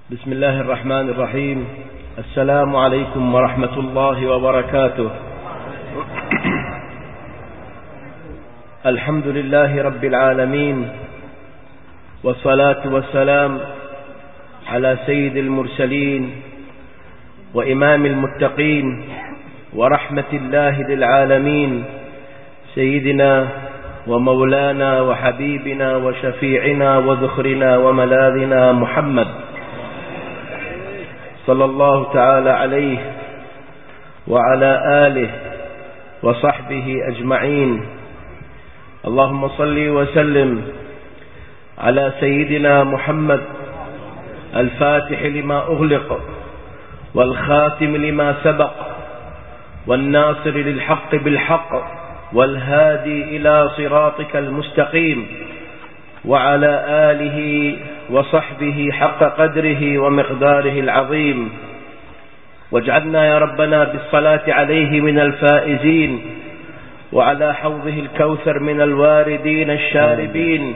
بسم الله الرحمن الرحيم. السلام عليكم ورحمة الله وبركاته. الحمد لله رب العالمين، والصلاة والسلام على سيد المرسلين وإمام المتقين ورحمة الله للعالمين، سيدنا ومولانا وحبيبنا وشفيعنا وذخرنا وملاذنا محمد صلى الله تعالى عليه وعلى آله وصحبه أجمعين. اللهم صل وسلم على سيدنا محمد الفاتح لما أغلق والخاتم لما سبق والناصر للحق بالحق والهادي إلى صراطك المستقيم، وعلى آله وصحبه حق قدره ومقداره العظيم. واجعلنا يا ربنا بالصلاة عليه من الفائزين، وعلى حوضه الكوثر من الواردين الشاربين،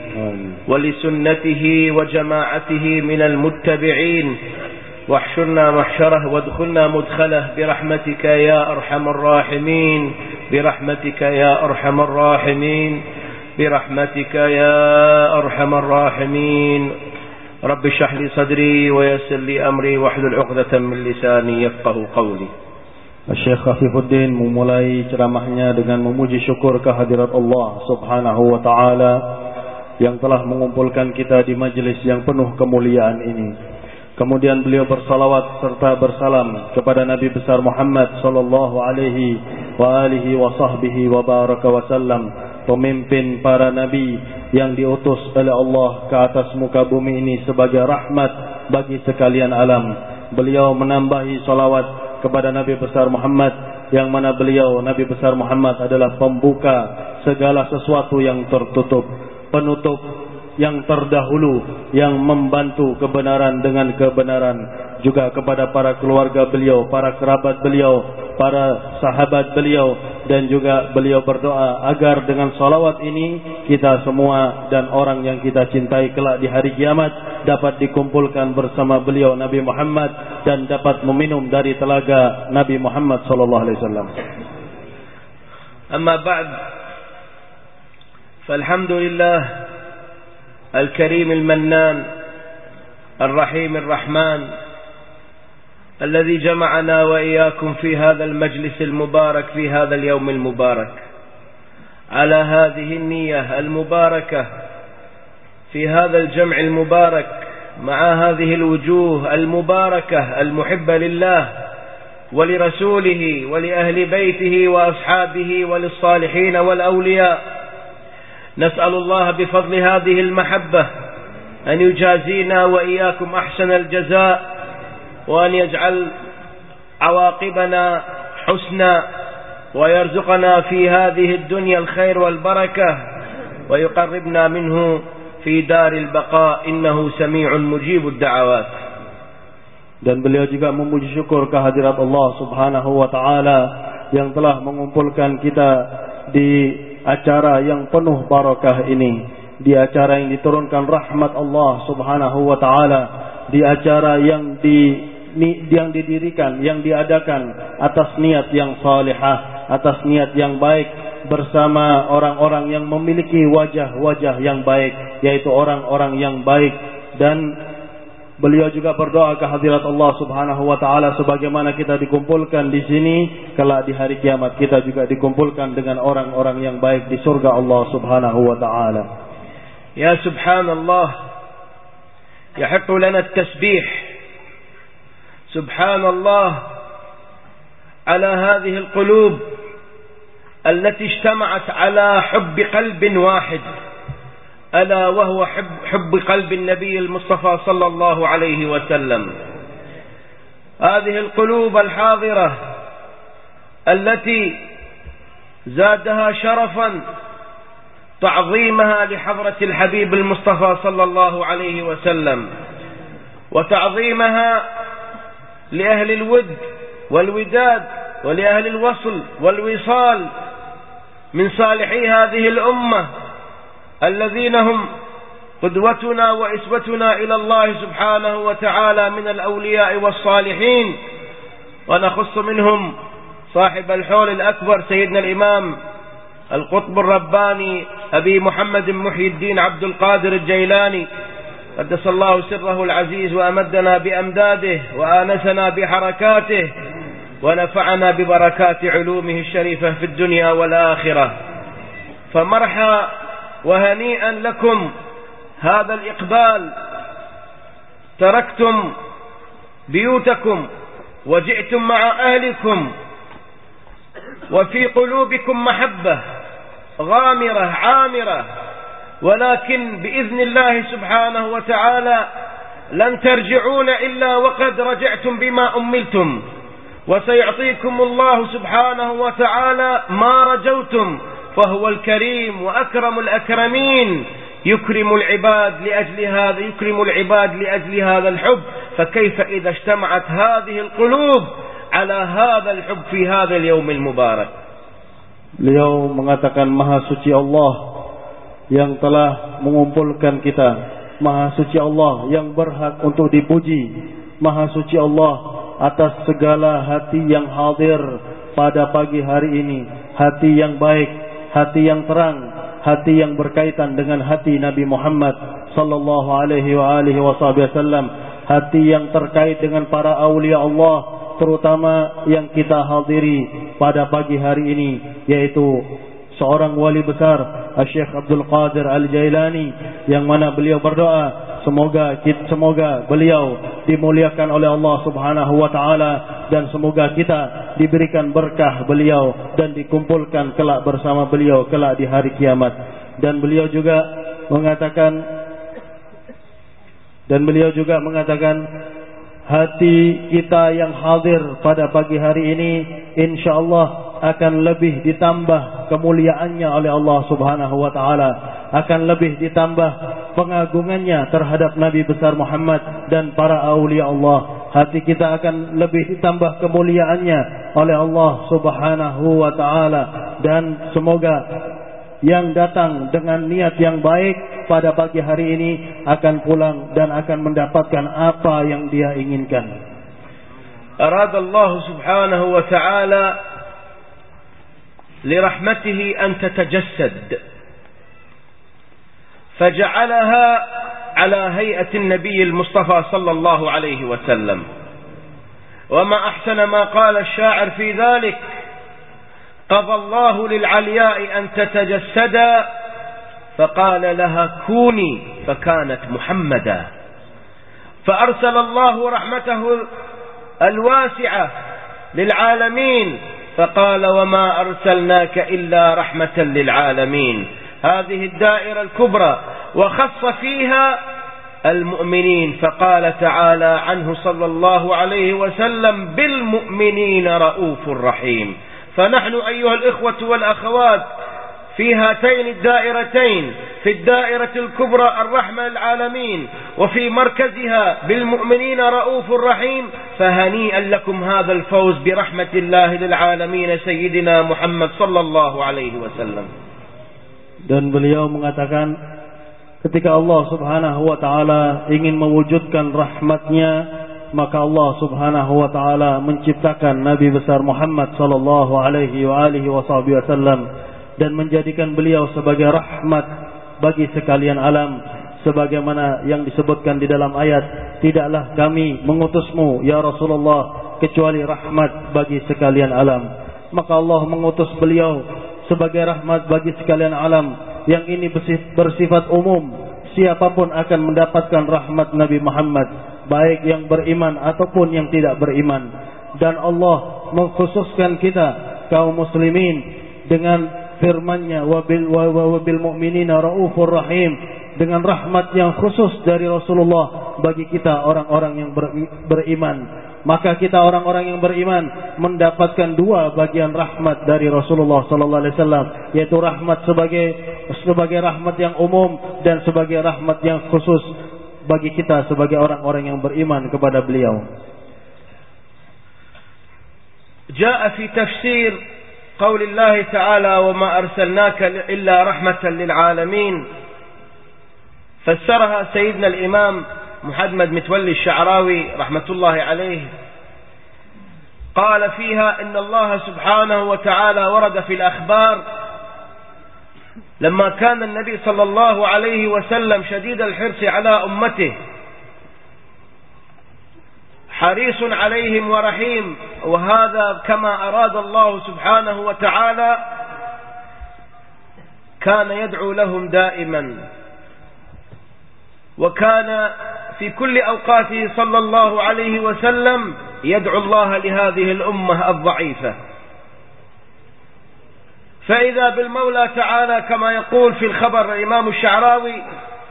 ولسنته وجماعته من المتبعين. واحشرنا محشره وادخلنا مدخله برحمتك يا أرحم الراحمين، برحمتك يا أرحم الراحمين، برحمتك يا أرحم الراحمين. رب اشرح لي صدري ويسر لي أمري واحلل عقدة من لساني يفقهوا قولي. Syekh Khafifuddin memulai ceramahnya dengan memuji syukur kehadirat Allah Subhanahu wa taala yang telah mengumpulkan kita di majelis yang penuh kemuliaan ini. Kemudian beliau bersalawat serta bersalam kepada Nabi besar Muhammad sallallahu alaihi wa alihi wa sahbihi wa baraka wa sallam, pemimpin para nabi yang diutus oleh Allah ke atas muka bumi ini sebagai rahmat bagi sekalian alam. Beliau menambahi salawat kepada Nabi besar Muhammad, yang mana beliau Nabi besar Muhammad adalah pembuka segala sesuatu yang tertutup, penutup yang terdahulu, yang membantu kebenaran dengan kebenaran. Juga kepada para keluarga beliau, para kerabat beliau, para sahabat beliau, dan juga beliau berdoa agar dengan salawat ini kita semua dan orang yang kita cintai kelak di hari kiamat dapat dikumpulkan bersama beliau Nabi Muhammad dan dapat meminum dari telaga Nabi Muhammad sallallahu alaihi wasallam. Amma ba'd, falhamdulillah al-karim al-mannan al-rahim al-rahman الذي جمعنا وإياكم في هذا المجلس المبارك في هذا اليوم المبارك على هذه النية المباركة في هذا الجمع المبارك مع هذه الوجوه المباركة المحبة لله ولرسوله ولأهل بيته وأصحابه وللصالحين والأولياء. نسأل الله بفضل هذه المحبة أن يجازينا وإياكم أحسن الجزاء، وأن يجعل عواقبنا حسنا، ويرزقنا في هذه الدنيا الخير والبركة، ويقربنا منه في دار البقاء، إنه سميع مجيب الدعوات. Dan beliau juga memuji syukur kehadirat Allah Subhanahu wa taala yang telah mengumpulkan kita di acara yang penuh barakah ini, di acara yang diturunkan rahmat Allah Subhanahu wa taala, di acara yang didirikan, yang diadakan atas niat yang salihah, atas niat yang baik, bersama orang-orang yang memiliki wajah-wajah yang baik, yaitu orang-orang yang baik. Dan beliau juga berdoa ke hadirat Allah Subhanahu wa taala sebagaimana kita dikumpulkan di sini, kelak di hari kiamat kita juga dikumpulkan dengan orang-orang yang baik di surga Allah Subhanahu wa taala. Ya subhanallah, yahiqqu lana at-tasbih سبحان الله على هذه القلوب التي اجتمعت على حب قلب واحد، ألا وهو حب قلب النبي المصطفى صلى الله عليه وسلم. هذه القلوب الحاضرة التي زادها شرفا تعظيمها لحضرة الحبيب المصطفى صلى الله عليه وسلم، وتعظيمها لأهل الود والوداد ولأهل الوصل والوصال من صالحي هذه الأمة الذين هم قدوتنا وإسوتنا إلى الله سبحانه وتعالى من الأولياء والصالحين، ونخص منهم صاحب الحول الأكبر سيدنا الإمام القطب الرباني أبي محمد محي الدين عبد القادر الجيلاني قدس الله سره العزيز، وأمدنا بأمداده وآنسنا بحركاته ونفعنا ببركات علومه الشريفة في الدنيا والآخرة. فمرحا وهنيئا لكم هذا الإقبال، تركتم بيوتكم وجئتم مع أهلكم وفي قلوبكم محبة غامرة عامرة، ولكن بإذن الله سبحانه وتعالى لن ترجعون إلا وقد رجعتم بما أملتم، وسيعطيكم الله سبحانه وتعالى ما رجوتم، فهو الكريم وأكرم الأكرمين، يكرم العباد لأجل هذا الحب. فكيف إذا اجتمعت هذه القلوب على هذا الحب في هذا اليوم المبارك. Beliau mengatakan Maha Suci Allah yang telah mengumpulkan kita, Maha Suci Allah yang berhak untuk dipuji, Maha Suci Allah atas segala hati yang hadir pada pagi hari ini, hati yang baik, hati yang terang, hati yang berkaitan dengan hati Nabi Muhammad sallallahu alaihi wasallam, hati yang terkait dengan para awliya Allah, terutama yang kita hadiri pada pagi hari ini, yaitu seorang wali besar Syekh Abdul Qadir Al-Jailani, yang mana beliau berdoa semoga beliau dimuliakan oleh Allah Subhanahu wa taala, dan semoga kita diberikan berkah beliau dan dikumpulkan kelak bersama beliau kelak di hari kiamat. Dan beliau juga mengatakan hati kita yang hadir pada pagi hari ini insyaallah akan lebih ditambah kemuliaannya oleh Allah Subhanahu wa taala, akan lebih ditambah pengagungannya terhadap Nabi besar Muhammad dan para aulia Allah. Hati kita akan lebih ditambah kemuliaannya oleh Allah Subhanahu wa taala, dan semoga yang datang dengan niat yang baik pada pagi hari ini akan pulang dan akan mendapatkan apa yang dia inginkan. Arada Allah Subhanahu wa taala لرحمته أن تتجسد، فجعلها على هيئة النبي المصطفى صلى الله عليه وسلم. وما أحسن ما قال الشاعر في ذلك: قضى الله للعلياء أن تتجسد، فقال لها كوني فكانت محمدا. فأرسل الله رحمته الواسعة للعالمين، فقال وما أرسلناك إلا رحمة للعالمين. هذه الدائرة الكبرى وخص فيها المؤمنين، فقال تعالى عنه صلى الله عليه وسلم بالمؤمنين رؤوف رحيم. فنحن أيها الإخوة والأخوات في هاتين الدائرتين، في الدائرة الكبرى الرحمة للعالمين، وفي مركزها بالمؤمنين رؤوف رحيم، فهنيئا لكم هذا الفوز برحمة الله للعالمين سيدنا محمد صلى الله عليه وسلم. Dan beliau mengatakan ketika Allah Subhanahu wa taala ingin mewujudkan rahmatnya, maka Allah Subhanahu wa taala menciptakan Nabi besar Muhammad sallallahu alaihi wasallam dan menjadikan beliau sebagai rahmat bagi sekalian alam, sebagaimana yang disebutkan di dalam ayat, tidaklah kami mengutusmu ya Rasulullah kecuali rahmat bagi sekalian alam. Maka Allah mengutus beliau sebagai rahmat bagi sekalian alam, yang ini bersifat umum, siapapun akan mendapatkan rahmat Nabi Muhammad, baik yang beriman ataupun yang tidak beriman. Dan Allah mengkhususkan kita kaum muslimin dengan firman-Nya wabil mu'minina raufur rahim, dengan rahmat yang khusus dari Rasulullah bagi kita orang-orang yang beriman. Maka kita orang-orang yang beriman mendapatkan dua bagian rahmat dari Rasulullah sallallahu alaihi wasallam, yaitu rahmat sebagai rahmat yang umum dan sebagai rahmat yang khusus bagi kita sebagai orang-orang yang beriman kepada beliau. Jaa fi tafsir قول الله تعالى وما أرسلناك إلا رحمة للعالمين فسرها سيدنا الإمام محمد متولي الشعراوي رحمة الله عليه، قال فيها إن الله سبحانه وتعالى ورد في الأخبار لما كان النبي صلى الله عليه وسلم شديد الحرص على أمته حريص عليهم ورحيم، وهذا كما أراد الله سبحانه وتعالى، كان يدعو لهم دائما، وكان في كل أوقاته صلى الله عليه وسلم يدعو الله لهذه الأمة الضعيفة. فإذا بالمولى تعالى كما يقول في الخبر الإمام الشعراوي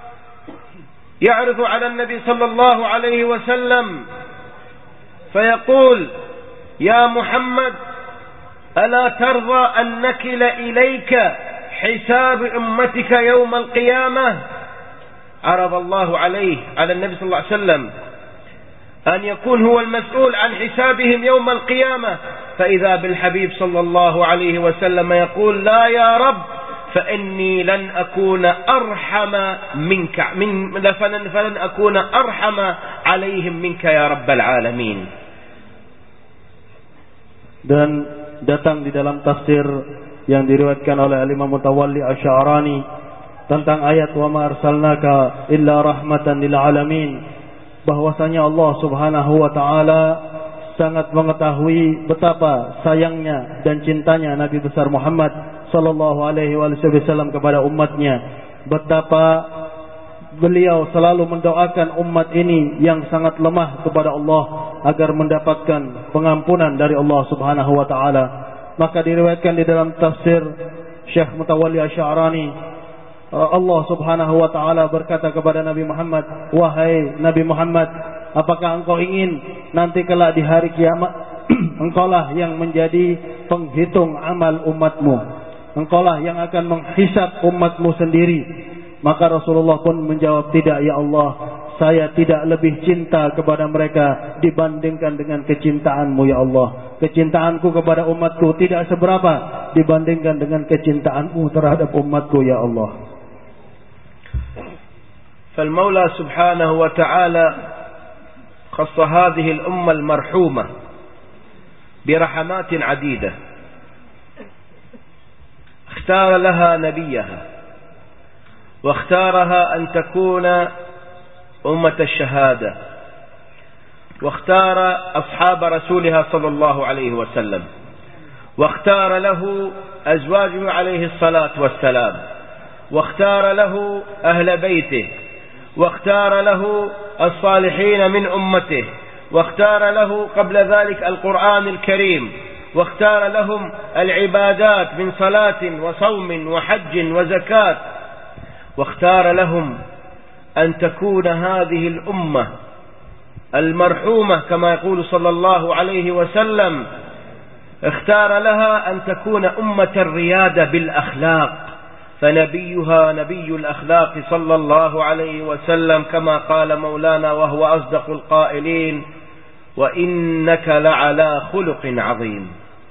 يعرض على النبي صلى الله عليه وسلم فيقول: يا محمد ألا ترضى أن نكل إليك حساب أمتك يوم القيامة؟ عرض الله عليه على النبي صلى الله عليه وسلم أن يكون هو المسؤول عن حسابهم يوم القيامة، فإذا بالحبيب صلى الله عليه وسلم يقول: لا يا رب، فإني لن أكون أرحم منك فلن أكون أرحم عليهم منك يا رب العالمين. Dan datang di dalam tafsir yang diriwayatkan oleh Imam Mutawalli Asy-Sya'rani tentang ayat wa ma arsalnaka illa rahmatan lil alamin, bahwasanya Allah Subhanahu wa taala sangat mengetahui betapa sayangnya dan cintanya Nabi besar Muhammad sallallahu alaihi wasallam kepada umatnya, betapa beliau selalu mendoakan umat ini yang sangat lemah kepada Allah agar mendapatkan pengampunan dari Allah Subhanahu wa taala. Maka diriwayatkan di dalam tafsir Syekh Mutawalli Asy-Sya'rani, Allah Subhanahu wa taala berkata kepada Nabi Muhammad: wahai Nabi Muhammad, apakah engkau ingin nanti kelak di hari kiamat engkaulah yang menjadi penghitung amal umatmu, engkaulah yang akan menghisab umatmu sendiri? Maka Rasulullah pun menjawab, tidak ya Allah, saya tidak lebih cinta kepada mereka dibandingkan dengan kecintaanmu ya Allah. Kecintaanku kepada umatku tidak seberapa dibandingkan dengan kecintaanmu terhadap umatku ya Allah. فالمولى سبحانه وتعالى خص هذه الأمة المرحومة برحمات عديدة، اختار لها نبيها، واختارها أن تكون أمة الشهادة، واختار أصحاب رسولها صلى الله عليه وسلم، واختار له أزواجه عليه الصلاة والسلام، واختار له أهل بيته، واختار له الصالحين من أمته، واختار له قبل ذلك القرآن الكريم، واختار لهم العبادات من صلاة وصوم وحج وزكاة، واختار لهم أن تكون هذه الأمة المرحومة كما يقول صلى الله عليه وسلم، اختار لها أن تكون أمة الريادة بالأخلاق، فنبيها نبي الأخلاق صلى الله عليه وسلم كما قال مولانا وهو أصدق القائلين: وإنك لعلى خلق عظيم.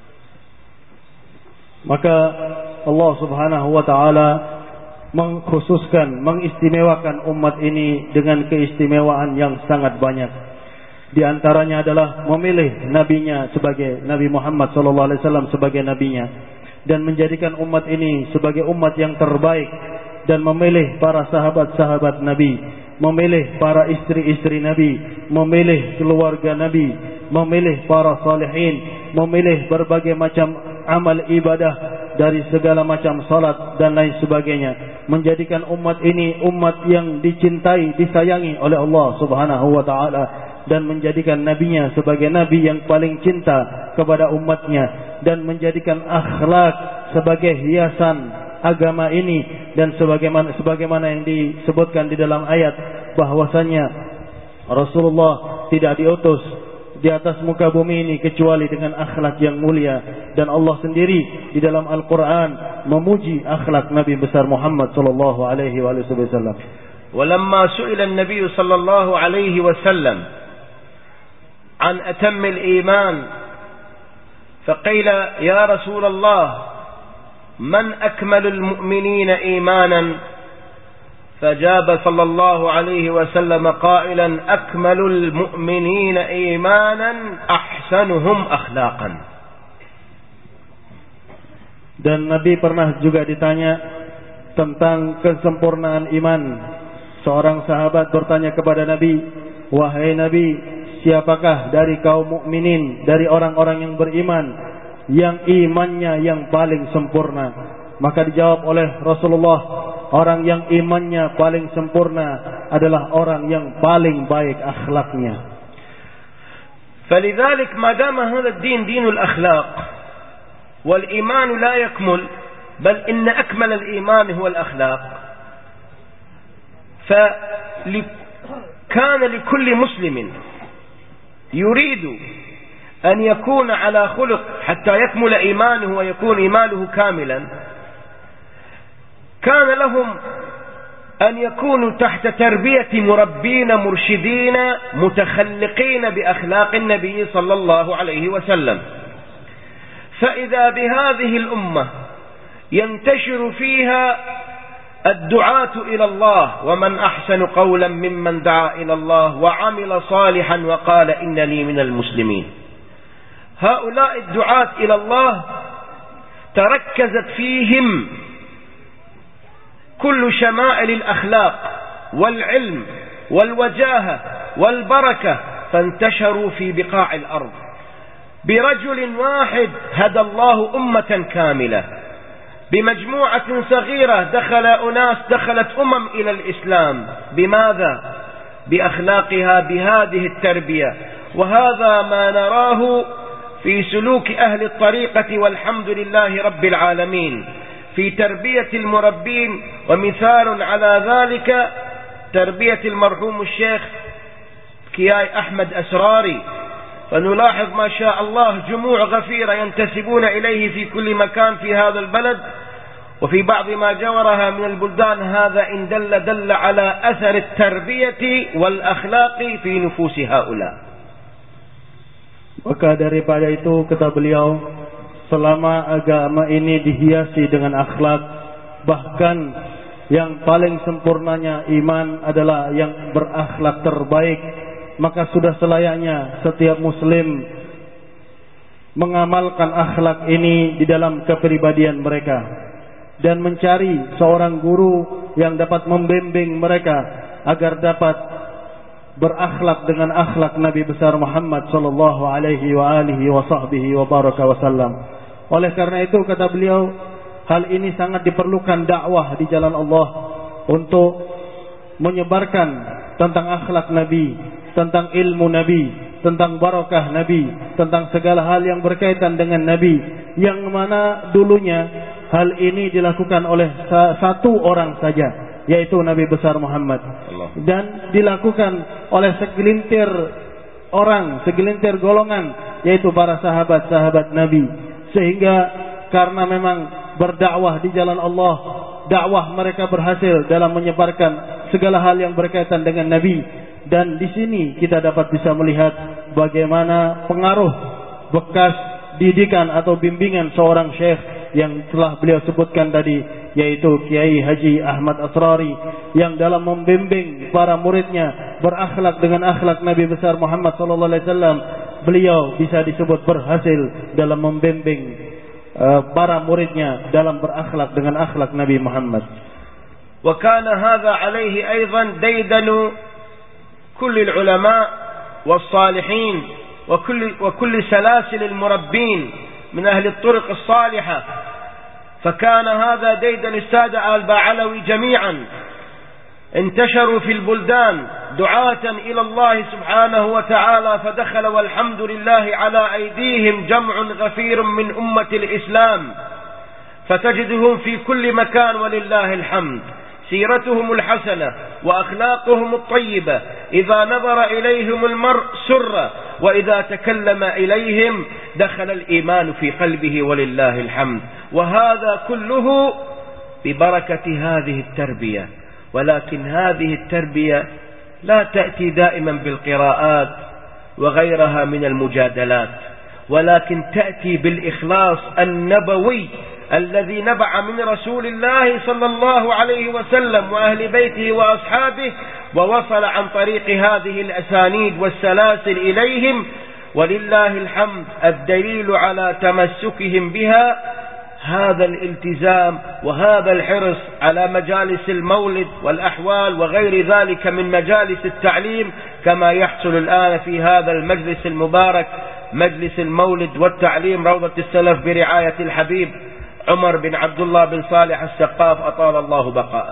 Maka Allah Subhanahu wa taala mengkhususkan, mengistimewakan umat ini dengan keistimewaan yang sangat banyak. Di antaranya adalah memilih nabinya sebagai Nabi Muhammad sallallahu alaihi wasallam sebagai nabinya, dan menjadikan umat ini sebagai umat yang terbaik, dan memilih para sahabat-sahabat Nabi, memilih para istri-istri Nabi, memilih keluarga Nabi, memilih para salihin, memilih berbagai macam amal ibadah dari segala macam salat dan lain sebagainya, menjadikan umat ini umat yang dicintai, disayangi oleh Allah Subhanahu wa taala, dan menjadikan nabinya sebagai nabi yang paling cinta kepada umatnya, dan menjadikan akhlak sebagai hiasan agama ini, dan sebagaimana yang disebutkan di dalam ayat bahwasanya Rasulullah tidak diutus di atas muka bumi ini kecuali dengan akhlak yang mulia, dan Allah sendiri di dalam Al-Quran memuji akhlak Nabi besar Muhammad sallallahu alaihi wasallam. ولما سئل النبي صلى الله عليه وسلم عن أتم الإيمان فقيل: يا رسول الله من أكمل المؤمنين إيمانا؟ فجاب صلى الله عليه وسلم قائلا أكمل المؤمنين إيمانا أحسنهم أخلاقا. Dan Nabi pernah juga ditanya tentang kesempurnaan iman. Seorang sahabat bertanya kepada Nabi, wahai Nabi, siapakah dari kaum mukminin, dari orang-orang yang beriman, yang imannya yang paling sempurna? Maka dijawab oleh Rasulullah, orang yang imannya paling sempurna adalah orang yang paling baik akhlaknya. فلذلك ما دام هذا الدين دين الأخلاق والإيمان لا يكمل بل إن أكمل الإيمان هو الأخلاق، فكان لكل مسلم يريد أن يكون على خلق حتى يكمل إيمانه ويكون إيمانه كاملا، كان لهم أن يكونوا تحت تربية مربين مرشدين متخلقين بأخلاق النبي صلى الله عليه وسلم. فإذا بهذه الأمة ينتشر فيها الدعاة إلى الله، ومن أحسن قولا ممن دعا إلى الله وعمل صالحا وقال إنني من المسلمين. هؤلاء الدعاة إلى الله تركزت فيهم كل شمائل الأخلاق والعلم والوجاهة والبركة، فانتشروا في بقاع الأرض. برجل واحد هدى الله أمة كاملة، بمجموعة صغيرة دخلت إلى الإسلام. بماذا؟ بأخلاقها، بهذه التربية. وهذا ما نراه في سلوك أهل الطريقة والحمد لله رب العالمين في تربية المربين. ومثال على ذلك تربية المرحوم الشيخ كياي أحمد أسراري، فنلاحظ ما شاء الله جموع غفيرة ينتسبون إليه في كل مكان في هذا البلد وفي بعض ما جاورها من البلدان. هذا إن دل على أثر التربية والأخلاق في نفوس هؤلاء. Maka daripada itu kata beliau, selama agama ini dihiasi dengan akhlak, bahkan yang paling sempurnanya iman adalah yang berakhlak terbaik, maka sudah selayaknya setiap muslim mengamalkan akhlak ini di dalam kepribadian mereka dan mencari seorang guru yang dapat membimbing mereka agar dapat berakhlak dengan akhlak Nabi besar Muhammad sallallahu alaihi wa alihi wa sahbihi wa baraka wasallam. Oleh karena itu kata beliau, hal ini sangat diperlukan dakwah di jalan Allah untuk menyebarkan tentang akhlak Nabi, tentang ilmu Nabi, tentang barakah Nabi, tentang segala hal yang berkaitan dengan Nabi, yang mana dulunya hal ini dilakukan oleh satu orang saja, yaitu Nabi besar Muhammad, dan dilakukan oleh segelintir orang, segelintir golongan, yaitu para sahabat-sahabat Nabi. Sehingga karena memang berdakwah di jalan Allah, dakwah mereka berhasil dalam menyebarkan segala hal yang berkaitan dengan Nabi. Dan di sini kita dapat bisa melihat bagaimana pengaruh bekas didikan atau bimbingan seorang syekh yang telah beliau sebutkan tadi, yaitu Kiai Haji Ahmad Asrari, yang dalam membimbing para muridnya berakhlak dengan akhlak Nabi besar Muhammad sallallahu alaihi wasallam, beliau bisa disebut berhasil dalam membimbing para muridnya dalam berakhlak dengan akhlak Nabi Muhammad. Wa kana hadha alaihi aidan daidanu kulli al-ulama was-salihin wa kulli salasil al-murabbin من أهل الطرق الصالحة. فكان هذا ديدن السادة الباعلوي جميعا انتشروا في البلدان دعاة إلى الله سبحانه وتعالى، فدخل والحمد لله على أيديهم جمع غفير من أمة الإسلام، فتجدهم في كل مكان ولله الحمد. سيرتهم الحسنة وأخلاقهم الطيبة، إذا نظر إليهم المرء سر، وإذا تكلم إليهم دخل الإيمان في قلبه ولله الحمد. وهذا كله ببركة هذه التربية. ولكن هذه التربية لا تأتي دائما بالقراءات وغيرها من المجادلات، ولكن تأتي بالإخلاص النبوي الذي نبع من رسول الله صلى الله عليه وسلم وأهل بيته وأصحابه ووصل عن طريق هذه الأسانيد والسلاسل إليهم، ولله الحمد. الدليل على تمسكهم بها هذا الالتزام وهذا الحرص على مجالس المولد والأحوال وغير ذلك من مجالس التعليم، كما يحصل الآن في هذا المجلس المبارك، مجلس المولد والتعليم روضة السلف برعاية الحبيب عمر بن عبد الله بن صالح السقاف أطال الله بقاءه.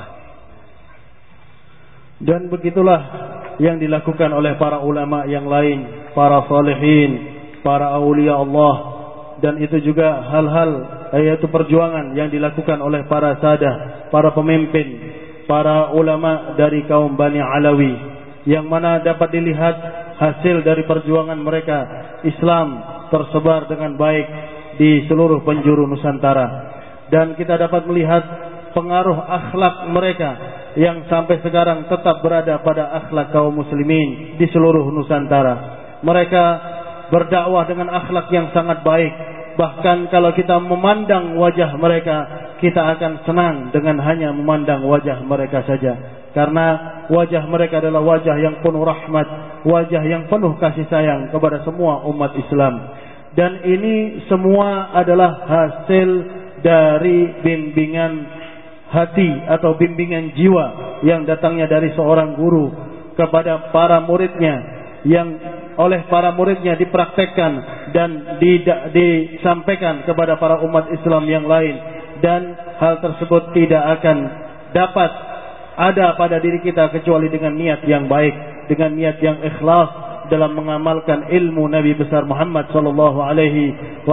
Dan begitulah yang dilakukan oleh para ulama yang lain, para salihin, para aulia Allah, dan itu juga hal-hal yaitu perjuangan yang dilakukan oleh para sadah, para pemimpin, para ulama dari kaum Bani Alawi, yang mana dapat dilihat hasil dari perjuangan mereka. Islam tersebar dengan baik di seluruh penjuru Nusantara, dan kita dapat melihat pengaruh akhlak mereka yang sampai sekarang tetap berada pada akhlak kaum muslimin di seluruh Nusantara. Mereka berdakwah dengan akhlak yang sangat baik. Bahkan kalau kita memandang wajah mereka, kita akan senang dengan hanya memandang wajah mereka saja, karena wajah mereka adalah wajah yang penuh rahmat, wajah yang penuh kasih sayang kepada semua umat Islam. Dan ini semua adalah hasil dari bimbingan hati atau bimbingan jiwa yang datangnya dari seorang guru kepada para muridnya, yang oleh para muridnya dipraktekkan dan disampaikan kepada para umat Islam yang lain. Dan hal tersebut tidak akan dapat ada pada diri kita kecuali dengan niat yang baik, dengan niat yang ikhlas dalam mengamalkan ilmu Nabi besar Muhammad sallallahu alaihi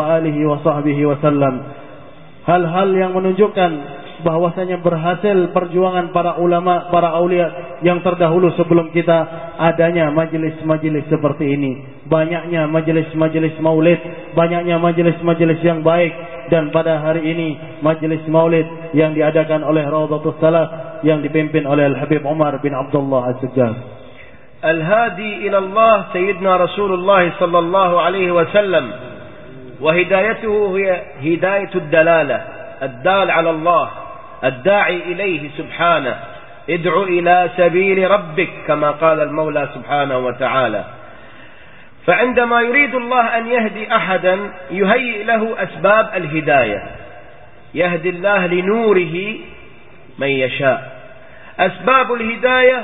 wasallam. Hal-hal yang menunjukkan bahwasanya berhasil perjuangan para ulama, para aulia yang terdahulu sebelum kita, adanya majelis-majelis seperti ini, banyaknya majelis-majelis maulid, banyaknya majelis-majelis yang baik. Dan pada hari ini majelis maulid yang diadakan oleh Raudhatus Salaf yang dipimpin oleh Al-Habib Umar bin Abdullah As-Sajjad. Al-Hadi ila Allah Sayyidina Rasulullah sallallahu alaihi wasallam, wa hidayatuhu hiya hidayatud dalalah, ad-dal ala Allah, الداعي إليه سبحانه. ادع إلى سبيل ربك كما قال المولى سبحانه وتعالى. فعندما يريد الله أن يهدي أحدا يهيئ له أسباب الهداية. يهدي الله لنوره من يشاء. أسباب الهداية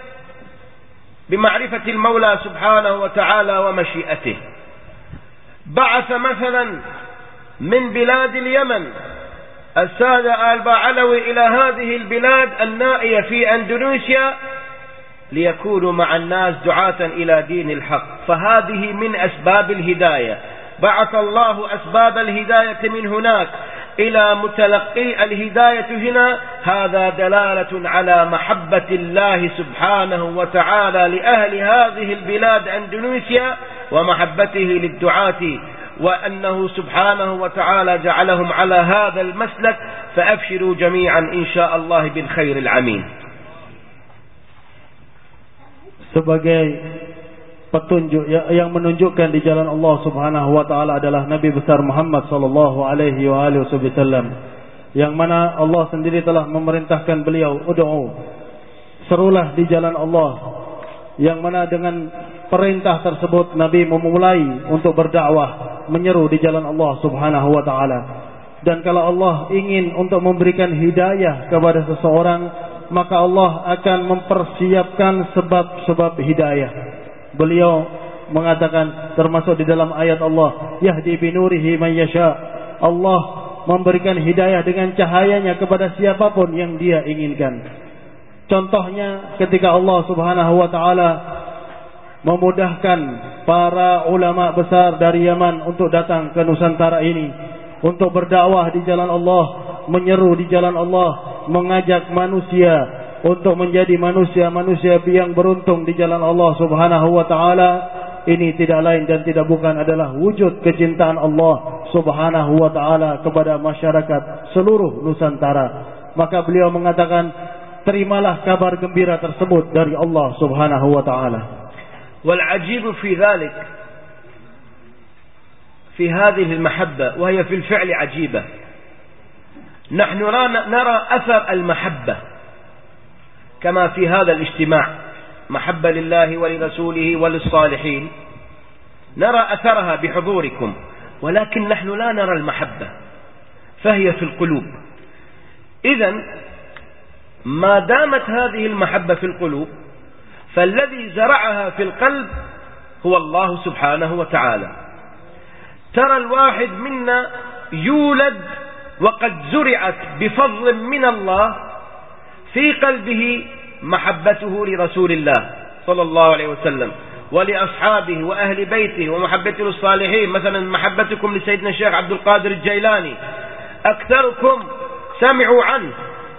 بمعرفة المولى سبحانه وتعالى ومشيئته. بعث مثلا من بلاد اليمن السادة الباعلوي إلى هذه البلاد النائية في أندونيسيا ليكونوا مع الناس دعاة إلى دين الحق، فهذه من أسباب الهداية. بعث الله أسباب الهداية من هناك إلى متلقي الهداية هنا. هذا دلالة على محبة الله سبحانه وتعالى لأهل هذه البلاد أندونيسيا ومحبته للدعاة، وأنه سبحانه وتعالى جعلهم على هذا المسلك. فأبشروا جميعا إن شاء الله بالخير العميم. Sebagai petunjuk yang menunjukkan di jalan Allah Subhanahu wa taala adalah Nabi besar Muhammad sallallahu alaihi wasallam, yang mana Allah sendiri telah memerintahkan beliau, ud'u, serulah di jalan Allah, yang mana dengan perintah tersebut Nabi memulai untuk berdakwah, menyeru di jalan Allah Subhanahu wa taala. Dan kalau Allah ingin untuk memberikan hidayah kepada seseorang, maka Allah akan mempersiapkan sebab-sebab hidayah. Beliau mengatakan termasuk di dalam ayat Allah, yahdi binurihi man yasha. Allah memberikan hidayah dengan cahayanya kepada siapapun yang Dia inginkan. Contohnya ketika Allah Subhanahu wa taala memudahkan para ulama besar dari Yaman untuk datang ke Nusantara ini untuk berdakwah di jalan Allah, menyeru di jalan Allah, mengajak manusia untuk menjadi manusia-manusia yang beruntung di jalan Allah Subhanahu wa taala. Ini tidak lain dan tidak bukan adalah wujud kecintaan Allah Subhanahu wa taala kepada masyarakat seluruh Nusantara. Maka beliau mengatakan, terimalah kabar gembira tersebut dari Allah Subhanahu wa taala. والعجيب في ذلك في هذه المحبة وهي في الفعل عجيبة. نحن نرى أثر المحبة كما في هذا الاجتماع، محبة لله ولرسوله وللصالحين، نرى أثرها بحضوركم، ولكن نحن لا نرى المحبة، فهي في القلوب. إذن ما دامت هذه المحبة في القلوب، فالذي زرعها في القلب هو الله سبحانه وتعالى. ترى الواحد منا يولد وقد زرعت بفضل من الله في قلبه محبته لرسول الله صلى الله عليه وسلم ولأصحابه وأهل بيته ومحبته للصالحين. مثلا محبتكم لسيدنا الشيخ عبد القادر الجيلاني، أكثركم سمعوا عنه،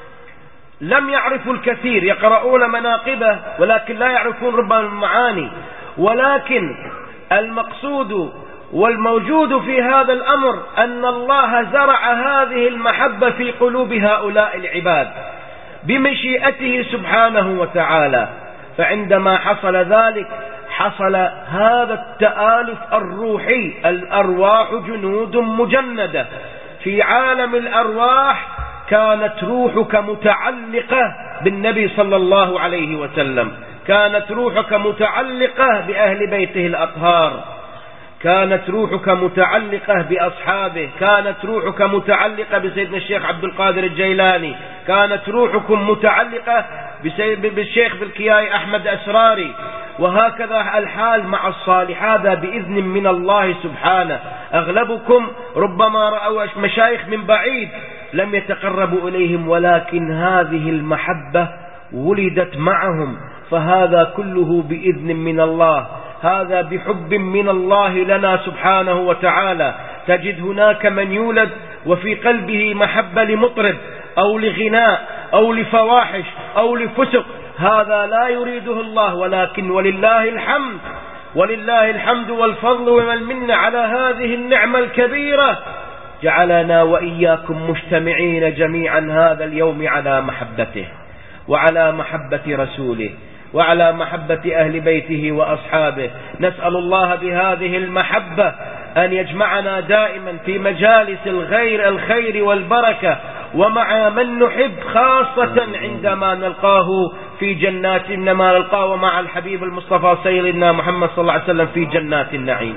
لم يعرفوا الكثير، يقرؤون مناقبه ولكن لا يعرفون ربما المعاني. ولكن المقصود والموجود في هذا الأمر أن الله زرع هذه المحبة في قلوب هؤلاء العباد بمشيئته سبحانه وتعالى. فعندما حصل ذلك حصل هذا التآلف الروحي، الأرواح جنود مجندة. في عالم الأرواح كانت روحك متعلقة بالنبي صلى الله عليه وسلم، كانت روحك متعلقة بأهل بيته الأطهار، كانت روحك متعلقة بأصحابه، كانت روحك متعلقة بسيدنا الشيخ عبد القادر الجيلاني، كانت روحكم متعلقة بالشيخ بالكياي أحمد أسراري، وهكذا الحال مع الصالح. هذا بإذن من الله سبحانه. أغلبكم ربما رأوا مشايخ من بعيد لم يتقربوا إليهم، ولكن هذه المحبة ولدت معهم، فهذا كله بإذن من الله، هذا بحب من الله لنا سبحانه وتعالى. تجد هناك من يولد وفي قلبه محبة لمطرب أو لغناء أو لفواحش أو لفسق، هذا لا يريده الله، ولكن ولله الحمد، ولله الحمد والفضل والمنة على هذه النعمة الكبيرة، جعلنا وإياكم مجتمعين جميعا هذا اليوم على محبته وعلى محبة رسوله وعلى محبة أهل بيته وأصحابه. نسأل الله بهذه المحبة أن يجمعنا دائما في مجالس الخير والبركة ومع من نحب، خاصة عندما نلقاه في جنات، إنما نلقاه مع الحبيب المصطفى سيدنا محمد صلى الله عليه وسلم في جنات النعيم.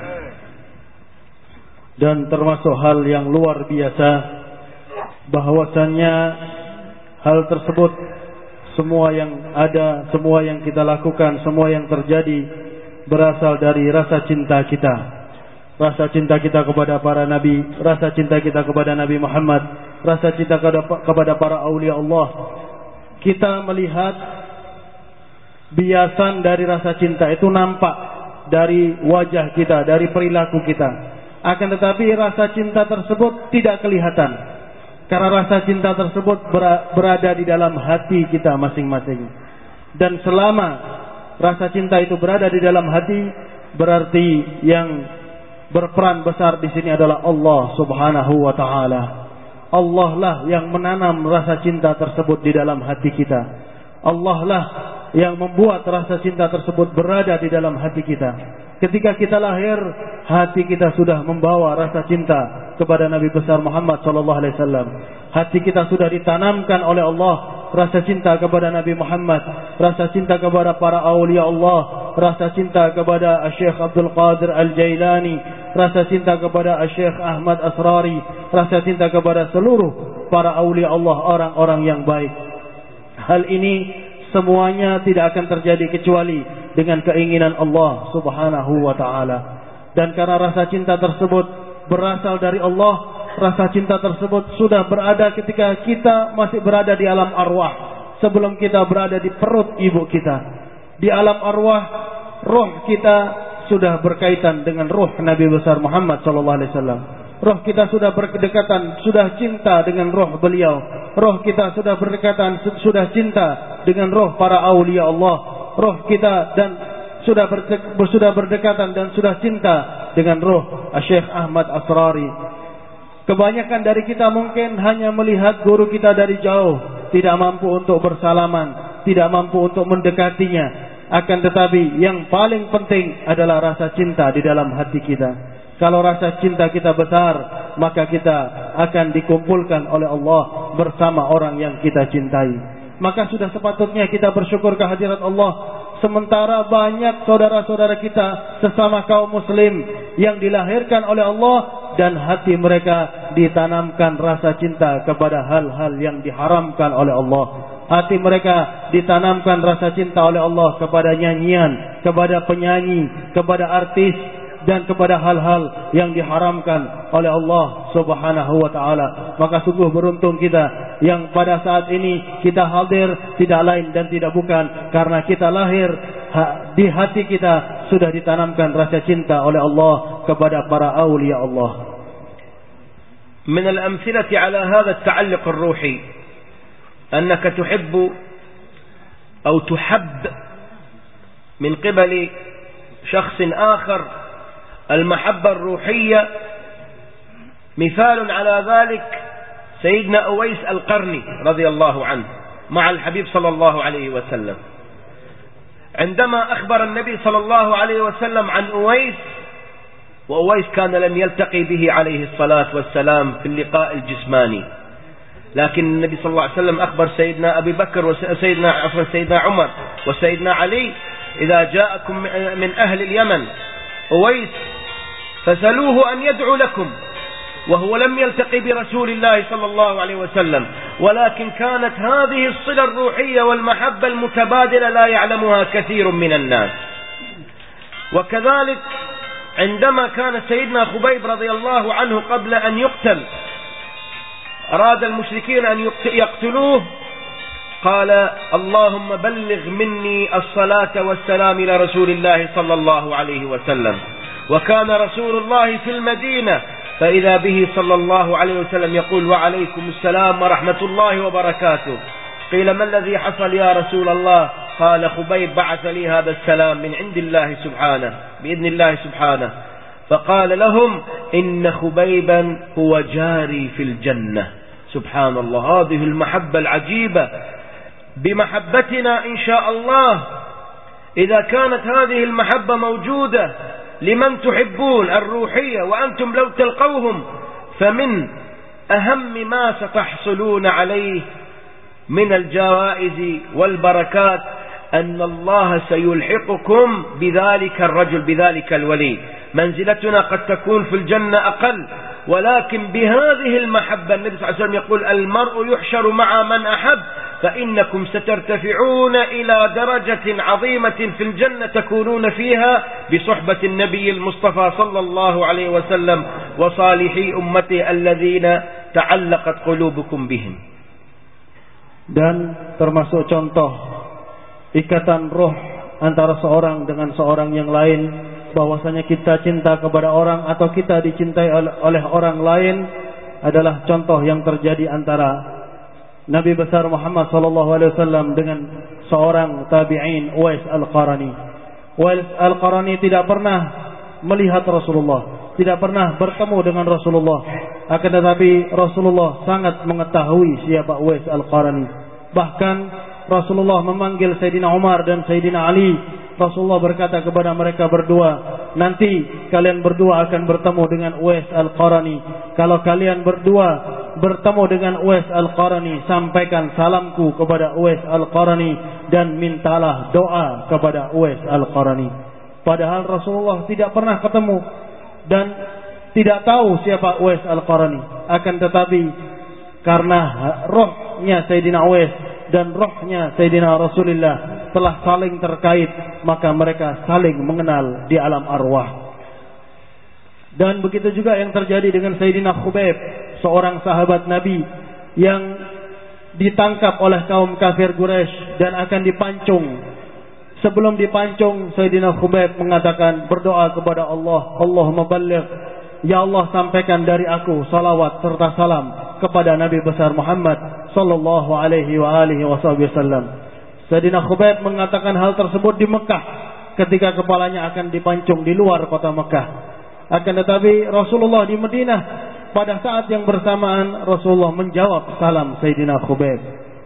Dan termasuk hal yang luar biasa bahwasannya hal tersebut, semua yang ada, semua yang kita lakukan, semua yang terjadi berasal dari rasa cinta kita. Rasa cinta kita kepada para nabi, rasa cinta kita kepada Nabi Muhammad, rasa cinta kepada para aulia Allah. Kita melihat biasan dari rasa cinta itu nampak dari wajah kita, dari perilaku kita. Akan tetapi rasa cinta tersebut tidak kelihatan, karena rasa cinta tersebut berada di dalam hati kita masing-masing. Dan selama rasa cinta itu berada di dalam hati, berarti yang berperan besar di sini adalah Allah Subhanahu wa taala. Allah lah yang menanam rasa cinta tersebut di dalam hati kita. Allah lah yang membuat rasa cinta tersebut berada di dalam hati kita. Ketika kita lahir, hati kita sudah membawa rasa cinta kepada Nabi besar Muhammad sallallahu alaihi wasallam. Hati kita sudah ditanamkan oleh Allah rasa cinta kepada Nabi Muhammad, rasa cinta kepada para aulia Allah, rasa cinta kepada Syekh Abdul Qadir Al-Jailani, rasa cinta kepada Syekh Ahmad Asrari, rasa cinta kepada seluruh para aulia Allah, orang-orang yang baik. Hal ini semuanya tidak akan terjadi kecuali dengan keinginan Allah Subhanahu wa ta'ala. Dan karena rasa cinta tersebut berasal dari Allah, rasa cinta tersebut sudah berada ketika kita masih berada di alam arwah, sebelum kita berada di perut ibu kita. Di alam arwah, roh kita sudah berkaitan dengan roh Nabi besar Muhammad sallallahu alaihi wasallam. Roh kita sudah berdekatan, sudah cinta dengan roh beliau. Roh kita sudah berdekatan, sudah cinta dengan roh para aulia Allah. Roh kita dan sudah berdekatan dan sudah cinta dengan roh Syekh Ahmad Asrari. Kebanyakan dari kita mungkin hanya melihat guru kita dari jauh, tidak mampu untuk bersalaman, tidak mampu untuk mendekatinya. Akan tetapi yang paling penting adalah rasa cinta di dalam hati kita. Kalau rasa cinta kita besar, maka kita akan dikumpulkan oleh Allah bersama orang yang kita cintai. Maka sudah sepatutnya kita bersyukur kehadirat Allah. Sementara banyak saudara-saudara kita sesama kaum muslim yang dilahirkan oleh Allah dan hati mereka ditanamkan rasa cinta kepada hal-hal yang diharamkan oleh Allah. Hati mereka ditanamkan rasa cinta oleh Allah kepada nyanyian, kepada penyanyi, kepada artis, dan kepada hal-hal yang diharamkan oleh Allah Subhanahu wa ta'ala. Maka sungguh beruntung kita yang pada saat ini kita hadir tidak lain dan tidak bukan karena kita lahir di hati kita sudah ditanamkan rasa cinta oleh Allah kepada para awliya Allah. من الأمثلة على هذا التعلق الروحي أنك تحب أو تحب من قبل شخص آخر المحبة الروحية. مثال على ذلك سيدنا أويس القرني رضي الله عنه مع الحبيب صلى الله عليه وسلم. عندما أخبر النبي صلى الله عليه وسلم عن أويس، وأويس كان لم يلتقي به عليه الصلاة والسلام في اللقاء الجسماني، لكن النبي صلى الله عليه وسلم أخبر سيدنا أبي بكر وسيدنا عمر وسيدنا علي: إذا جاءكم من أهل اليمن أويس فسألوه أن يدعو لكم، وهو لم يلتقي برسول الله صلى الله عليه وسلم، ولكن كانت هذه الصلة الروحية والمحبة المتبادلة لا يعلمها كثير من الناس. وكذلك عندما كان سيدنا خبيب رضي الله عنه قبل أن يقتل أراد المشركين أن يقتلوه، قال: اللهم بلغ مني الصلاة والسلام إلى رسول الله صلى الله عليه وسلم. وكان رسول الله في المدينة فإذا به صلى الله عليه وسلم يقول: وعليكم السلام ورحمة الله وبركاته. قيل: ما الذي حصل يا رسول الله؟ قال: خبيب بعث لي هذا السلام من عند الله سبحانه بإذن الله سبحانه. فقال لهم: إن خبيبا هو جاري في الجنة. سبحان الله، هذه المحبة العجيبة. بمحبتنا إن شاء الله إذا كانت هذه المحبة موجودة لمن تحبون الروحية وأنتم لو تلقوهم، فمن أهم ما ستحصلون عليه من الجوائز والبركات أن الله سيلحقكم بذلك الرجل بذلك الولي. منزلتنا قد تكون في الجنة أقل، ولكن بهذه المحبة النبي صلى الله عليه وسلم يقول: المرء يحشر مع من أحب، فإنكم سترتفعون إلى درجة عظيمة في الجنة تكونون فيها بصحبة النبي المصطفى صلى الله عليه وسلم وصالحي أمته الذين تعلقت قلوبكم بهم. Dan termasuk contoh ikatan roh antara seorang dengan seorang yang lain, bahwasanya kita cinta kepada orang atau kita dicintai oleh orang lain adalah contoh yang terjadi antara Nabi besar Muhammad sallallahu alaihi wasallam dengan seorang tabi'in, Uwais Al-Qarani. Uwais Al-Qarani tidak pernah melihat Rasulullah, tidak pernah bertemu dengan Rasulullah. Akan tetapi Rasulullah sangat mengetahui siapa Uwais Al-Qarani. Bahkan Rasulullah memanggil Sayyidina Umar dan Sayyidina Ali. Rasulullah berkata kepada mereka berdua, nanti kalian berdua akan bertemu dengan Uwais Al-Qarani. Kalau kalian berdua bertemu dengan Uwais Al-Qarani, sampaikan salamku kepada Uwais Al-Qarani dan mintalah doa kepada Uwais Al-Qarani. Padahal Rasulullah tidak pernah ketemu dan tidak tahu siapa Uwais Al-Qarani. Akan tetapi karena rohnya Sayyidina Uwais dan rohnya Sayyidina Rasulullah telah saling terkait, maka mereka saling mengenal di alam arwah. Dan begitu juga yang terjadi dengan Sayyidina Khubayb, seorang sahabat Nabi yang ditangkap oleh kaum kafir Quraisy dan akan dipancung. Sebelum dipancung, Sayyidina Khubayb mengatakan, berdoa kepada Allah, Allahumma balligh, ya Allah sampaikan dari aku salawat serta salam kepada Nabi besar Muhammad sallallahu alaihi wa alihi wasallam. Sayyidina Khubayb mengatakan hal tersebut di Mekah ketika kepalanya akan dipancung di luar kota Mekah. Akan tetapi Rasulullah di Madinah pada saat yang bersamaan Rasulullah menjawab salam Sayyidina Khubayb.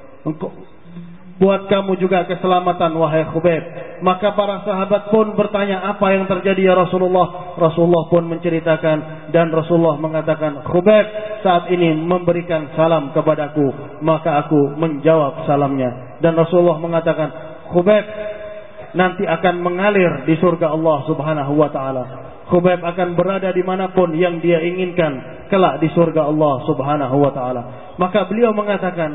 Buat kamu juga keselamatan wahai Khubayb. Maka para sahabat pun bertanya, apa yang terjadi ya Rasulullah? Rasulullah pun menceritakan dan Rasulullah mengatakan, Khubayb saat ini memberikan salam kepadaku, maka aku menjawab salamnya. Dan Rasulullah mengatakan, Khubayb nanti akan mengalir di surga Allah Subhanahu wa ta'ala. Khubayb akan berada dimanapun yang dia inginkan kelak di surga Allah Subhanahu wa ta'ala. Maka beliau mengatakan,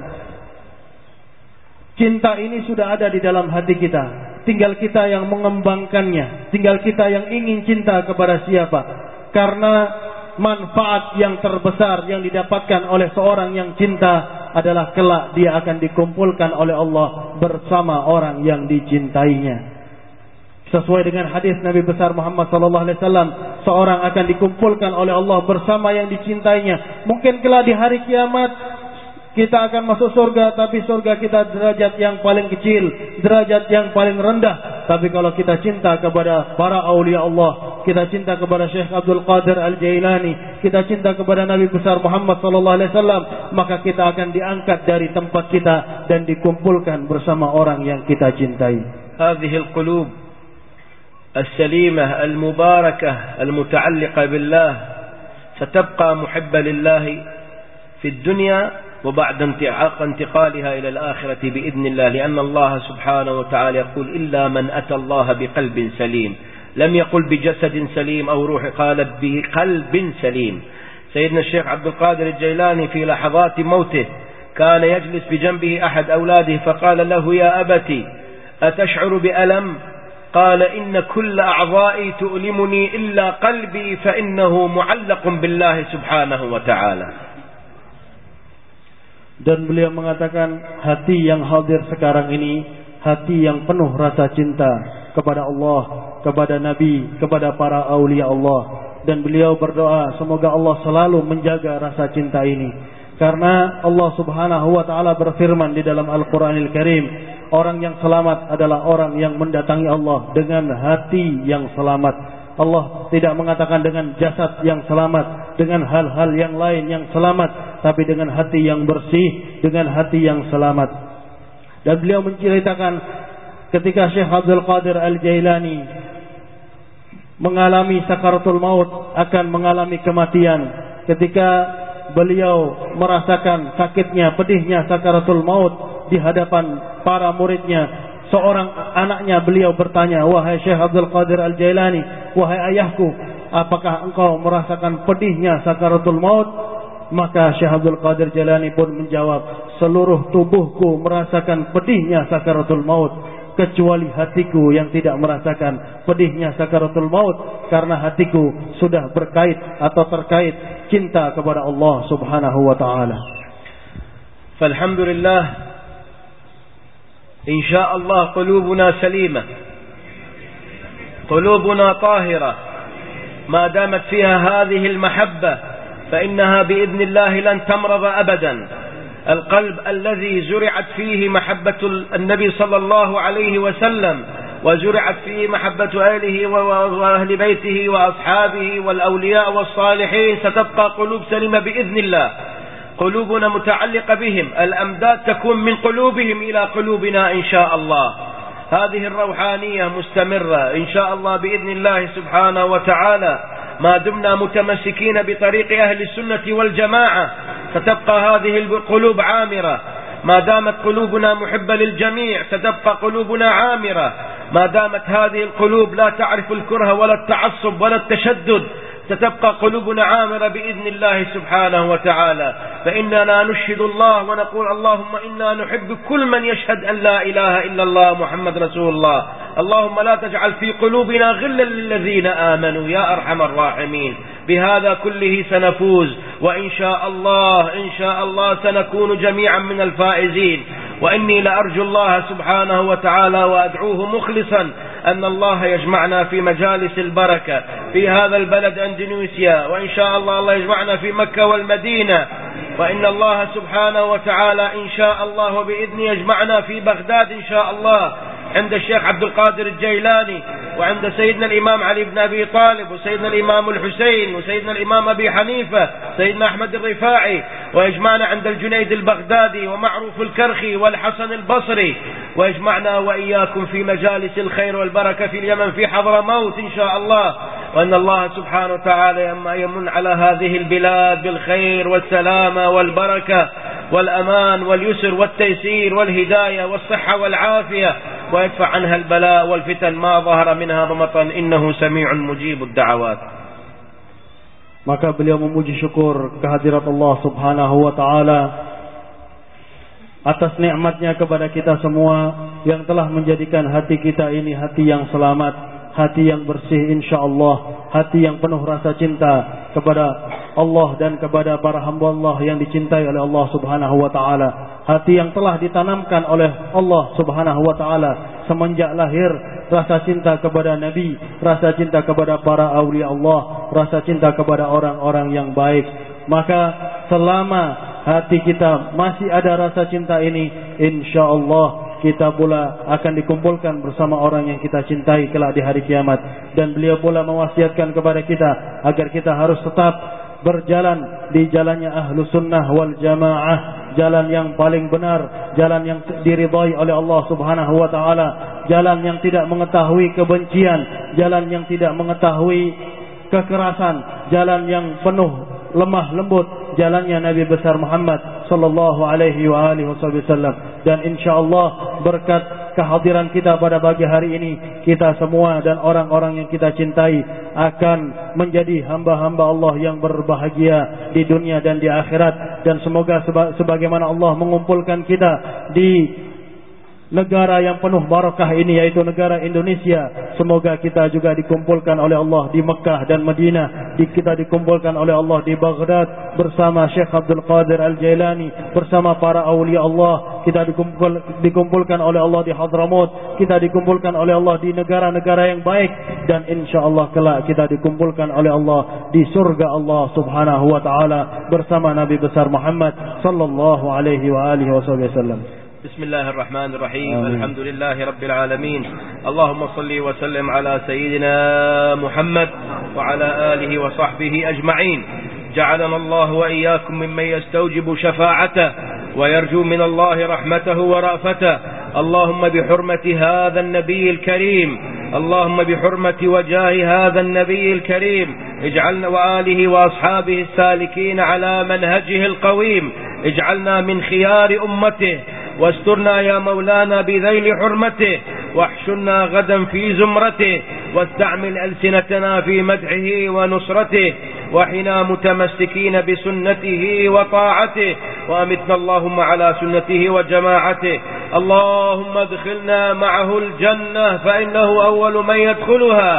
cinta ini sudah ada di dalam hati kita, tinggal kita yang mengembangkannya, tinggal kita yang ingin cinta kepada siapa. Karena manfaat yang terbesar yang didapatkan oleh seorang yang cinta adalah kelak dia akan dikumpulkan oleh Allah bersama orang yang dicintainya. Sesuai dengan hadis Nabi besar Muhammad sallallahu alaihi wasallam, seorang akan dikumpulkan oleh Allah bersama yang dicintainya. Mungkin kelak di hari kiamat kita akan masuk surga, tapi surga kita derajat yang paling kecil, derajat yang paling rendah. Tapi kalau kita cinta kepada para aulia Allah, kita cinta kepada Syekh Abdul Qadir Al-Jailani, kita cinta kepada Nabi besar Muhammad sallallahu alaihi wasallam, maka kita akan diangkat dari tempat kita dan dikumpulkan bersama orang yang kita cintai. Hadhil qulub السليمة المباركة المتعلقة بالله ستبقى محبة لله في الدنيا وبعد انتقالها إلى الآخرة بإذن الله، لأن الله سبحانه وتعالى يقول إلا من أتى الله بقلب سليم، لم يقل بجسد سليم أو روح، قال بقلب سليم. سيدنا الشيخ عبد القادر الجيلاني في لحظات موته كان يجلس بجنبه أحد أولاده فقال له يا أبتي أتشعر بألم؟ قال إن كل أعضائي تؤلمني إلا قلبي فإنه معلق بالله سبحانه وتعالى. Dan beliau mengatakan, hati yang hadir sekarang ini hati yang penuh rasa cinta kepada Allah, kepada Nabi, kepada para aulia Allah. Dan beliau berdoa semoga Allah selalu menjaga rasa cinta ini. Karena Allah Subhanahu wa ta'ala berfirman di dalam Al-Quranil Karim, orang yang selamat adalah orang yang mendatangi Allah dengan hati yang selamat. Allah tidak mengatakan dengan jasad yang selamat, dengan hal-hal yang lain yang selamat, tapi dengan hati yang bersih, dengan hati yang selamat. Dan beliau menceritakan ketika Syekh Abdul Qadir Al-Jailani mengalami sakaratul maut, akan mengalami kematian. Ketika beliau merasakan sakitnya, pedihnya sakaratul maut di hadapan para muridnya, seorang anaknya beliau bertanya, wahai Syekh Abdul Qadir Al-Jailani, wahai ayahku, apakah engkau merasakan pedihnya sakaratul maut? Maka Syekh Abdul Qadir Jailani pun menjawab, seluruh tubuhku merasakan pedihnya sakaratul maut, kecuali hatiku yang tidak merasakan pedihnya sakaratul maut, karena hatiku sudah berkait atau terkait cinta kepada Allah Subhanahu wa ta'ala. Falhamdulillah, insyaallah qulubuna salimah, qulubuna tahirah, ma damat fiha hadhihi al-mahabbah فإنها بإذن الله لن تمرض أبدا. القلب الذي زرعت فيه محبة النبي صلى الله عليه وسلم وزرعت فيه محبة أهله وأهل بيته وأصحابه والأولياء والصالحين ستبقى قلوب سليمة بإذن الله. قلوبنا متعلقة بهم، الأمداد تكون من قلوبهم إلى قلوبنا إن شاء الله. هذه الروحانية مستمرة إن شاء الله بإذن الله سبحانه وتعالى. ما دمنا متمسكين بطريق أهل السنة والجماعة ستبقى هذه القلوب عامرة. ما دامت قلوبنا محبة للجميع ستبقى قلوبنا عامرة. ما دامت هذه القلوب لا تعرف الكره ولا التعصب ولا التشدد ستبقى قلوبنا عامرة بإذن الله سبحانه وتعالى. فإننا نشهد الله ونقول اللهم إنا نحب كل من يشهد أن لا إله إلا الله محمد رسول الله. اللهم لا تجعل في قلوبنا غلا للذين آمنوا يا أرحم الراحمين. بهذا كله سنفوز، وإن شاء الله سنكون جميعا من الفائزين. وإني لأرجو الله سبحانه وتعالى وأدعوه مخلصا أن الله يجمعنا في مجالس البركة في هذا البلد أندونيسيا، وإن شاء الله يجمعنا في مكة والمدينة، وإن الله سبحانه وتعالى إن شاء الله وبإذن يجمعنا في بغداد إن شاء الله عند الشيخ عبد القادر الجيلاني، وعند سيدنا الإمام علي بن أبي طالب، وسيدنا الإمام الحسين، وسيدنا الإمام أبي حنيفة، سيدنا أحمد الرفاعي، ويجمعنا عند الجنيد البغدادي ومعروف الكرخي والحسن البصري، ويجمعنا وإياكم في مجالس الخير والبركة في اليمن في حضرموت إن شاء الله. وأن الله سبحانه وتعالى يمن على هذه البلاد بالخير والسلامة والبركة والأمان واليسر والتيسير والهداية والصحة والعافية، ويدفع عنها البلاء والفتن ما ظهر منها وبطن، إنه سميع مجيب الدعوات. Maka beliau memuji syukur kehadirat Allah Subhanahu wa taala atas nikmatnya kepada kita semua yang telah menjadikan hati kita ini hati yang selamat, hati yang bersih insyaallah, hati yang penuh rasa cinta kepada Allah dan kepada para hamba Allah yang dicintai oleh Allah Subhanahu wa taala, hati yang telah ditanamkan oleh Allah Subhanahu wa taala semenjak lahir, rasa cinta kepada Nabi, rasa cinta kepada para awliya Allah, rasa cinta kepada orang-orang yang baik. Maka selama hati kita masih ada rasa cinta ini, insyaallah kita pula akan dikumpulkan bersama orang yang kita cintai kelak di hari kiamat. Dan beliau pula mewasiatkan kepada kita agar kita harus tetap berjalan di jalannya ahlu sunnah wal jamaah, jalan yang paling benar, jalan yang diridhai oleh Allah Subhanahu wa taala, jalan yang tidak mengetahui kebencian, jalan yang tidak mengetahui kekerasan, jalan yang penuh lemah lembut, jalannya Nabi besar Muhammad sallallahu alaihi wa alihi wasallam. Dan insyaallah berkat kehadiran kita pada pagi hari ini, kita semua dan orang-orang yang kita cintai akan menjadi hamba-hamba Allah yang berbahagia di dunia dan di akhirat. Dan semoga sebagaimana Allah mengumpulkan kita di negara yang penuh barakah ini, yaitu negara Indonesia, semoga kita juga dikumpulkan oleh Allah di Mekah dan Madinah, kita dikumpulkan oleh Allah di Baghdad bersama Syekh Abdul Qadir Al-Jailani, bersama para awliya Allah, kita dikumpulkan oleh Allah di Hadramaut, kita dikumpulkan oleh Allah di negara-negara yang baik, dan insyaallah kelak kita dikumpulkan oleh Allah di surga Allah Subhanahu wa taala bersama Nabi besar Muhammad sallallahu alaihi wa alihi wasallam. بسم الله الرحمن الرحيم. الحمد لله رب العالمين. اللهم صل وسلم على سيدنا محمد وعلى آله وصحبه أجمعين. جعلنا الله وإياكم ممن يستوجب شفاعته ويرجو من الله رحمته ورأفته. اللهم بحرمة هذا النبي الكريم، اللهم بحرمة وجاه هذا النبي الكريم اجعلنا وآله وأصحابه السالكين على منهجه القويم، اجعلنا من خيار أمته، واسترنا يا مولانا بذيل حرمته، واحشرنا غدا في زمرته، واستعمل ألسنتنا في مدحه ونصرته، وحنا متمسكين بسنته وطاعته، وأمتنا اللهم على سنته وجماعته. اللهم ادخلنا معه الجنة فإنه أول من يدخلها،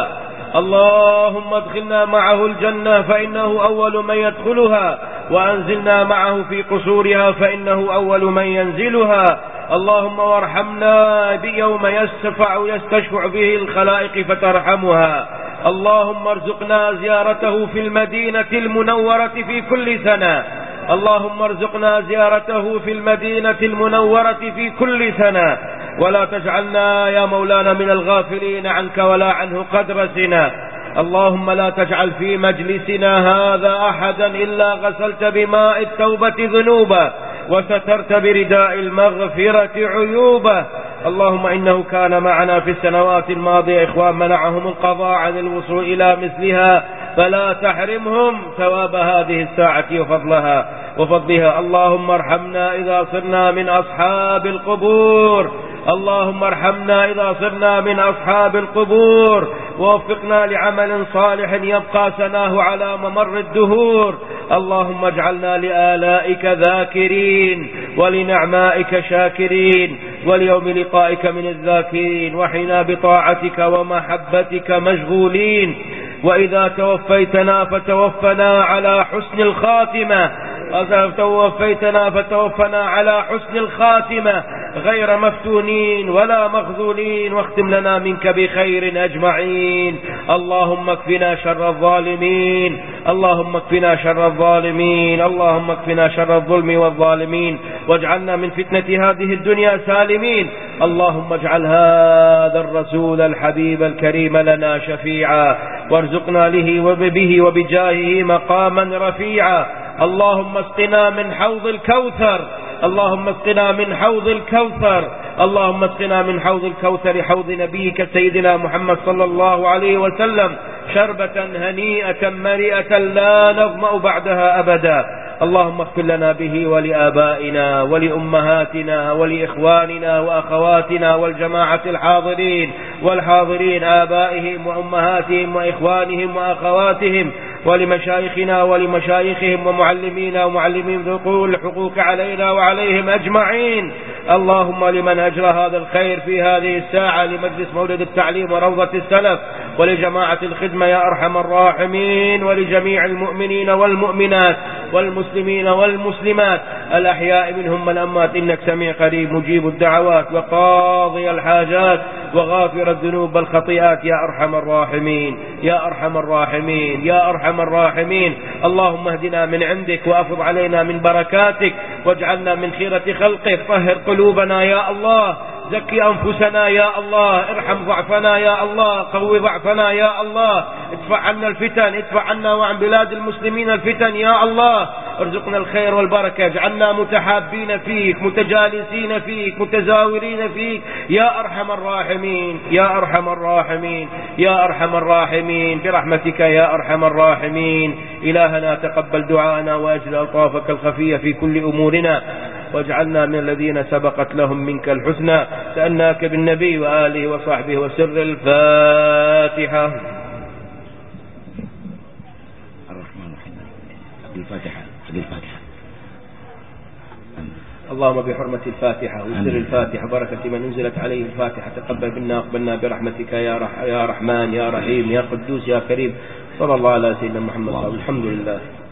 اللهم ادخلنا معه الجنة فإنه أول من يدخلها، وأنزلنا معه في قصورها فإنه أول من ينزلها. اللهم وارحمنا بيوم يستشفع به الخلائق فترحمها. اللهم ارزقنا زيارته في المدينة المنورة في كل سنة، اللهم ارزقنا زيارته في المدينة المنورة في كل سنة، ولا تجعلنا يا مولانا من الغافلين عنك ولا عنه قدر سنا. اللهم لا تجعل في مجلسنا هذا أحدا إلا غسلت بماء التوبة ذنوبه وسترت برداء المغفرة عيوبه. اللهم إنه كان معنا في السنوات الماضية إخوان منعهم القضاء عن الوصول إلى مثلها، فلا تحرمهم ثواب هذه الساعة وفضلها. اللهم ارحمنا إذا صرنا من أصحاب القبور، اللهم ارحمنا إذا صرنا من أصحاب القبور، ووفقنا لعمل صالح يبقى سناه على ممر الدهور. اللهم اجعلنا لآلائك ذاكرين ولنعمائك شاكرين، واليوم لقائك من الذاكرين، وحنا بطاعتك ومحبتك مشغولين. وإذا توفيتنا فتوفنا على حسن الخاتمة، فتوفنا على حسن الخاتمة غير مفتونين ولا مخذولين، واختم لنا منك بخير أجمعين. اللهم اكفنا شر الظالمين، اللهم اكفنا شر الظالمين، اللهم اكفنا شر الظلم والظالمين، واجعلنا من فتنة هذه الدنيا سالمين. اللهم اجعل هذا الرسول الحبيب الكريم لنا شفيعا، وارزقنا به وبجاهه مقاما رفيعا. اللهم اسقنا من حوض الكوثر، اللهم اسقنا من حوض الكوثر، اللهم اسقنا من حوض الكوثر، حوض نبيك سيدنا محمد صلى الله عليه وسلم. شربة هنيئة مريئة لا نظمأ بعدها أبدا. اللهم اغفر لنا به ولآبائنا ولأمهاتنا ولإخواننا وأخواتنا والجماعة الحاضرين والحاضرين، آبائهم وأمهاتهم وإخوانهم وأخواتهم، ولمشايخنا ولمشايخهم ومعلمينا ومعلمين ذو الحقوق علينا وعليهم أجمعين. اللهم لمن أجرى هذا الخير في هذه الساعة لمجلس مولد التعليم وروضة السلف ولجماعة الخدمة يا أرحم الراحمين، ولجميع المؤمنين والمؤمنات والمسلمين والمسلمات الأحياء منهم والأموات، إنك سميع قريب مجيب الدعوات وقاضي الحاجات وغافر الذنوب والخطيئات يا أرحم الراحمين يا أرحم الراحمين يا أرحم الراحمين. اللهم اهدنا من عندك وأفض علينا من بركاتك واجعلنا من خيرة خلقك. طهر قلوبنا يا الله، زكي أنفسنا يا الله، ارحم ضعفنا يا الله، قوي ضعفنا يا الله، ادفع عنا الفتن، ادفع عنا وعن بلاد المسلمين الفتن يا الله، ارزقنا الخير والبركة، اجعلنا متحابين فيك متجالسين فيك متزاورين فيك يا أرحم الراحمين يا أرحم الراحمين يا أرحم الراحمين برحمتك يا أرحم الراحمين. إلهنا تقبل دعاءنا وأجل ألطافك الخفية في كل أمورنا، واجعلنا من الذين سبقت لهم منك الحسنى. سألناك بالنبي وآله وصحبه وسر الفاتحة. الرحمن الرحيم. الفاتحة. الفاتحة. اللهم بحرمة الفاتحة وسر الفاتحة بركة من نزلت عليه الفاتحة تقبل منا واقبلنا برحمتك يا رحمن يا رحيم يا قدوس يا كريم. صلى الله على سيدنا محمد. الحمد لله.